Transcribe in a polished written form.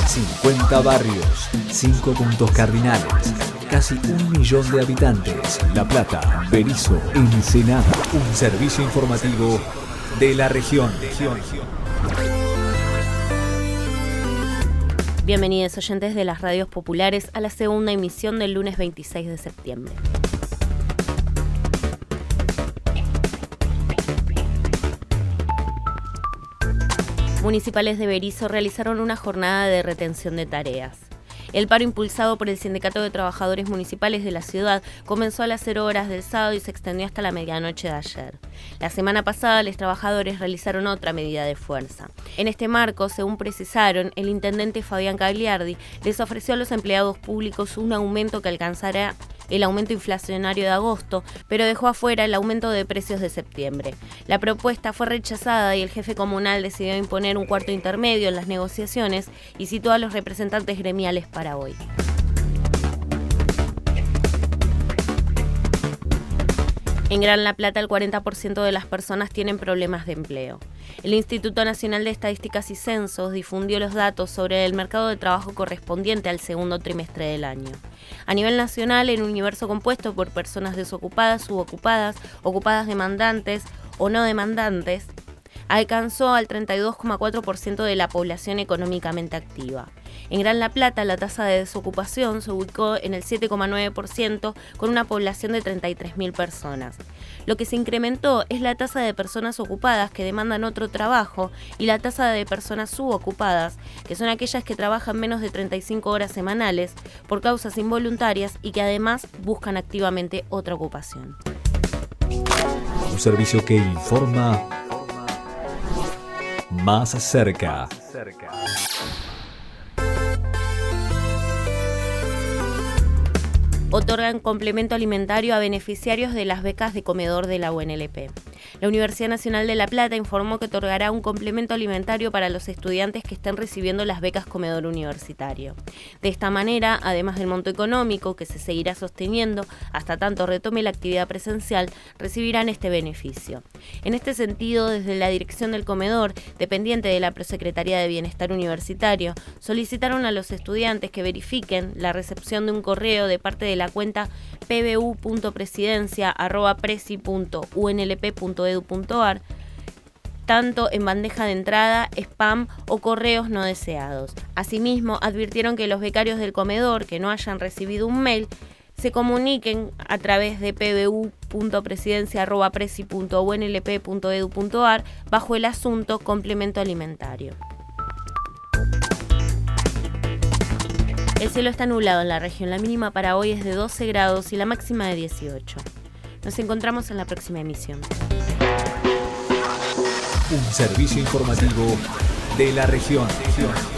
50 barrios, 5 puntos cardinales, casi 1 millón de habitantes. La Plata, Berisso, Ensenada. Un servicio informativo de la región. Bienvenidos oyentes de las radios populares a la segunda emisión del lunes 26 de septiembre. Municipales de Berisso realizaron una jornada de retención de tareas. El paro impulsado por el Sindicato de Trabajadores Municipales de la ciudad comenzó a las 0 horas del sábado y se extendió hasta la medianoche de ayer. La semana pasada, los trabajadores realizaron otra medida de fuerza. En este marco, según precisaron, el intendente Fabián Gagliardi les ofreció a los empleados públicos un aumento que alcanzará el aumento inflacionario de agosto, pero dejó afuera el aumento de precios de septiembre. La propuesta fue rechazada y el jefe comunal decidió imponer un cuarto intermedio en las negociaciones y citó a los representantes gremiales para hoy. En Gran La Plata, el 40% de las personas tienen problemas de empleo. El Instituto Nacional de Estadísticas y Censos difundió los datos sobre el mercado de trabajo correspondiente al segundo trimestre del año. A nivel nacional, en un universo compuesto por personas desocupadas, subocupadas, ocupadas demandantes o no demandantes, alcanzó al 32,4% de la población económicamente activa. En Gran La Plata, la tasa de desocupación se ubicó en el 7,9% con una población de 33.000 personas. Lo que se incrementó es la tasa de personas ocupadas que demandan otro trabajo y la tasa de personas subocupadas, que son aquellas que trabajan menos de 35 horas semanales por causas involuntarias y que además buscan activamente otra ocupación. Un servicio que informa más cerca. Otorgan complemento alimentario a beneficiarios de las becas de comedor de la UNLP. La Universidad Nacional de La Plata informó que otorgará un complemento alimentario para los estudiantes que estén recibiendo las becas comedor universitario. De esta manera, además del monto económico que se seguirá sosteniendo hasta tanto retome la actividad presencial, recibirán este beneficio. En este sentido, desde la dirección del comedor, dependiente de la Prosecretaría de Bienestar Universitario, solicitaron a los estudiantes que verifiquen la recepción de un correo de parte de la cuenta pbu.presidencia@presi.unlp.edu.ar, tanto en bandeja de entrada, spam o correos no deseados. Asimismo, advirtieron que los becarios del comedor que no hayan recibido un mail se comuniquen a través de pbu.presidencia@presi.unlp.edu.ar bajo el asunto complemento alimentario. El cielo está nublado en la región. La mínima para hoy es de 12 grados y la máxima de 18. Nos encontramos en la próxima emisión. Un servicio informativo de la región.